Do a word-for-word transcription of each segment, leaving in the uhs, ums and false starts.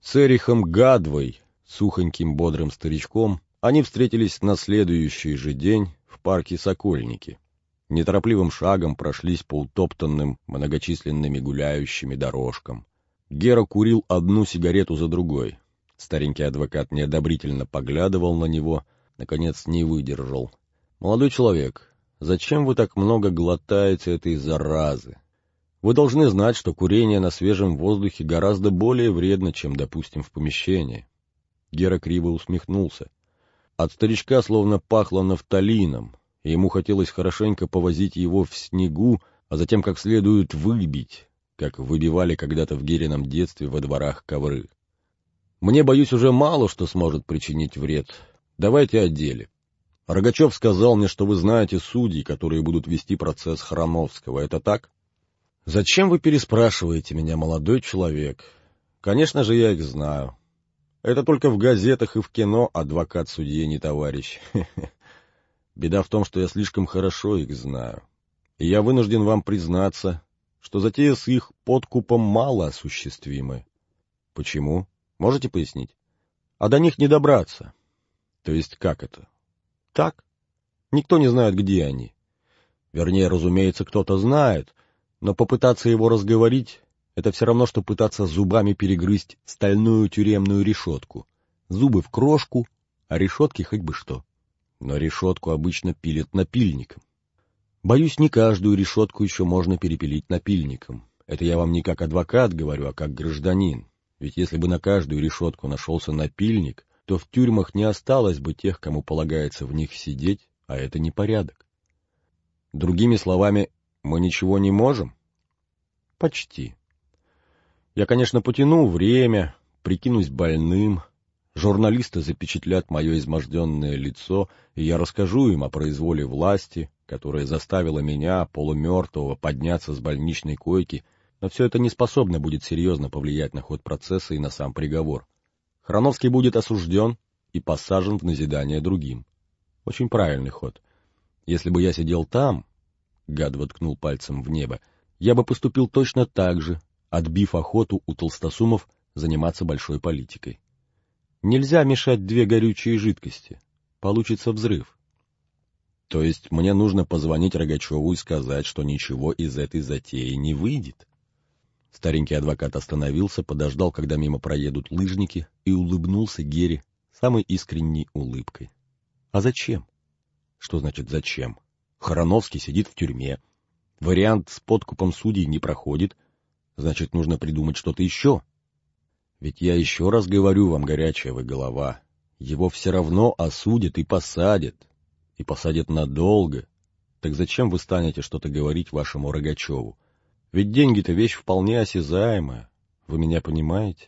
С Эрихом Гадвой, сухоньким бодрым старичком, они встретились на следующий же день в парке Сокольники. Неторопливым шагом прошлись по утоптанным многочисленными гуляющими дорожкам. Гера курил одну сигарету за другой. Старенький адвокат неодобрительно поглядывал на него, наконец не выдержал. «Молодой человек, зачем вы так много глотаете этой заразы? Вы должны знать, что курение на свежем воздухе гораздо более вредно, чем, допустим, в помещении». Гера криво усмехнулся. От старичка словно пахло нафталином, и ему хотелось хорошенько повозить его в снегу, а затем как следует выбить, как выбивали когда-то в Герином детстве во дворах ковры. «Мне, боюсь, уже мало что сможет причинить вред. Давайте о деле. Рогачев сказал мне, что вы знаете судей, которые будут вести процесс Храновского. Это так?» «Зачем вы переспрашиваете меня, молодой человек? Конечно же, я их знаю. Это только в газетах и в кино адвокат судье не товарищ. Беда в том, что я слишком хорошо их знаю. И я вынужден вам признаться, что затея с их подкупом мало осуществимы. Почему? Можете пояснить? А до них не добраться. То есть как это? Так. Никто не знает, где они. Вернее, разумеется, кто-то знает, но попытаться его разговорить — это все равно, что пытаться зубами перегрызть стальную тюремную решетку. Зубы в крошку, а решетки хоть бы что. Но решетку обычно пилят напильником. Боюсь, не каждую решетку еще можно перепилить напильником. Это я вам не как адвокат говорю, а как гражданин. Ведь если бы на каждую решетку нашелся напильник, то в тюрьмах не осталось бы тех, кому полагается в них сидеть, а это непорядок. Другими словами, мы ничего не можем? Почти. Я, конечно, потяну время, прикинусь больным, журналисты запечатлят мое изможденное лицо, и я расскажу им о произволе власти, которая заставила меня, полумертвого, подняться с больничной койки, но все это не способно будет серьезно повлиять на ход процесса и на сам приговор. Храновский будет осужден и посажен в назидание другим. Очень правильный ход. Если бы я сидел там, Гадва ткнул пальцем в небо, я бы поступил точно так же, отбив охоту у толстосумов заниматься большой политикой. Нельзя мешать две горючие жидкости. Получится взрыв. То есть мне нужно позвонить Рогачеву и сказать, что ничего из этой затеи не выйдет? Старенький адвокат остановился, подождал, когда мимо проедут лыжники, и улыбнулся Гере самой искренней улыбкой. А зачем? Что значит зачем? Храновский сидит в тюрьме. Вариант с подкупом судей не проходит. Значит, нужно придумать что-то еще. Ведь я еще раз говорю вам, горячая вы голова, его все равно осудят и посадят. И посадят надолго. Так зачем вы станете что-то говорить вашему Рогачеву? Ведь деньги-то вещь вполне осязаемая. Вы меня понимаете?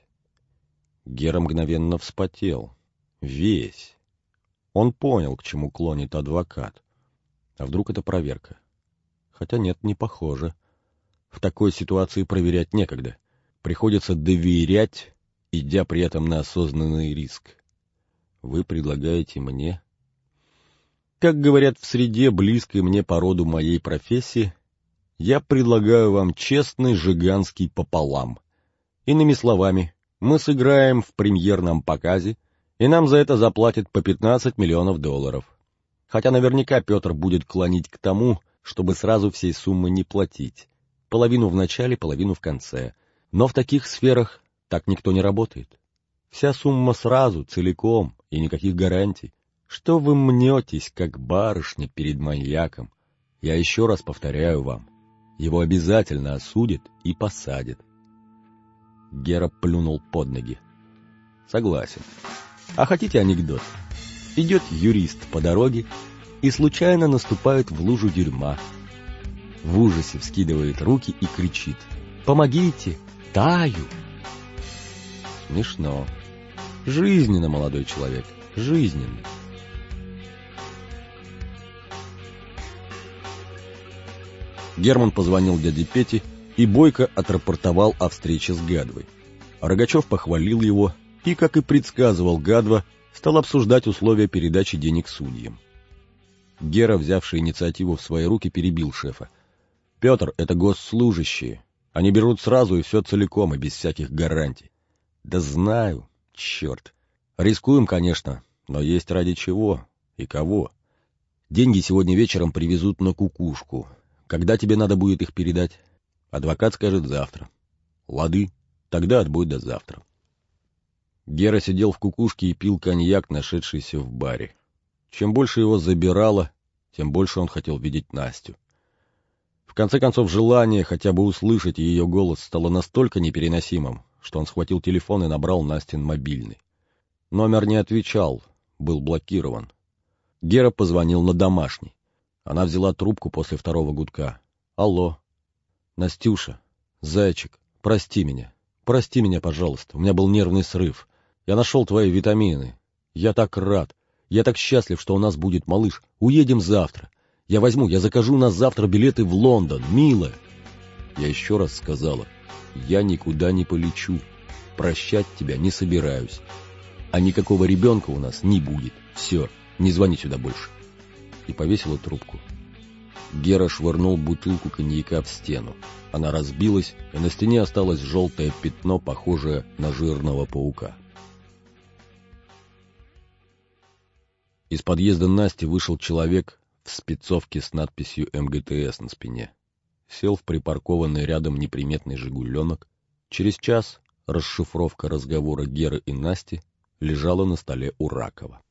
Гера мгновенно вспотел. Весь. Он понял, к чему клонит адвокат. А вдруг это проверка? Хотя нет, не похоже. В такой ситуации проверять некогда. Приходится доверять, идя при этом на осознанный риск. Вы предлагаете мне... Как говорят в среде, близкой мне по роду моей профессии, я предлагаю вам честный жиганский пополам. Иными словами, мы сыграем в премьерном показе, и нам за это заплатят по пятнадцать миллионов долларов. Хотя наверняка Петр будет клонить к тому, чтобы сразу всей суммы не платить. Половину в начале, половину в конце. Но в таких сферах так никто не работает. Вся сумма сразу, целиком, и никаких гарантий. Что вы мнетесь, как барышня перед маньяком? Я еще раз повторяю вам. Его обязательно осудят и посадят. Гера плюнул под ноги. Согласен. А хотите анекдот? Идет юрист по дороге и случайно наступает в лужу дерьма. В ужасе вскидывает руки и кричит: «Помогите! Таю!» Смешно. Жизненно, молодой человек, жизненно. Герман позвонил дяде Пете и бойко отрапортовал о встрече с Гадвой. Рогачев похвалил его и, как и предсказывал Гадва, стал обсуждать условия передачи денег судьям. Гера, взявший инициативу в свои руки, перебил шефа. «Петр, это госслужащие. Они берут сразу и все целиком, и без всяких гарантий. Да знаю, черт. Рискуем, конечно, но есть ради чего и кого. Деньги сегодня вечером привезут на кукушку. Когда тебе надо будет их передать? Адвокат скажет завтра. Лады, тогда отбой до завтра. Гера сидел в кукушке и пил коньяк, нашедшийся в баре. Чем больше его забирало, тем больше он хотел видеть Настю. В конце концов, желание хотя бы услышать ее голос стало настолько непереносимым, что он схватил телефон и набрал Настин мобильный. Номер не отвечал, был блокирован. Гера позвонил на домашний. Она взяла трубку после второго гудка. «Алло. Настюша, зайчик, прости меня. Прости меня, пожалуйста. У меня был нервный срыв. Я нашел твои витамины. Я так рад. Я так счастлив, что у нас будет малыш. Уедем завтра. Я возьму, я закажу на завтра билеты в Лондон, милая». Я еще раз сказала: «Я никуда не полечу. Прощать тебя не собираюсь. А никакого ребенка у нас не будет. Все, не звони сюда больше». И повесила трубку. Гера швырнул бутылку коньяка в стену. Она разбилась, и на стене осталось желтое пятно, похожее на жирного паука. Из подъезда Насти вышел человек в спецовке с надписью эм гэ тэ эс на спине. Сел в припаркованный рядом неприметный «Жигуленок». Через час расшифровка разговора Геры и Насти лежала на столе у Ракова.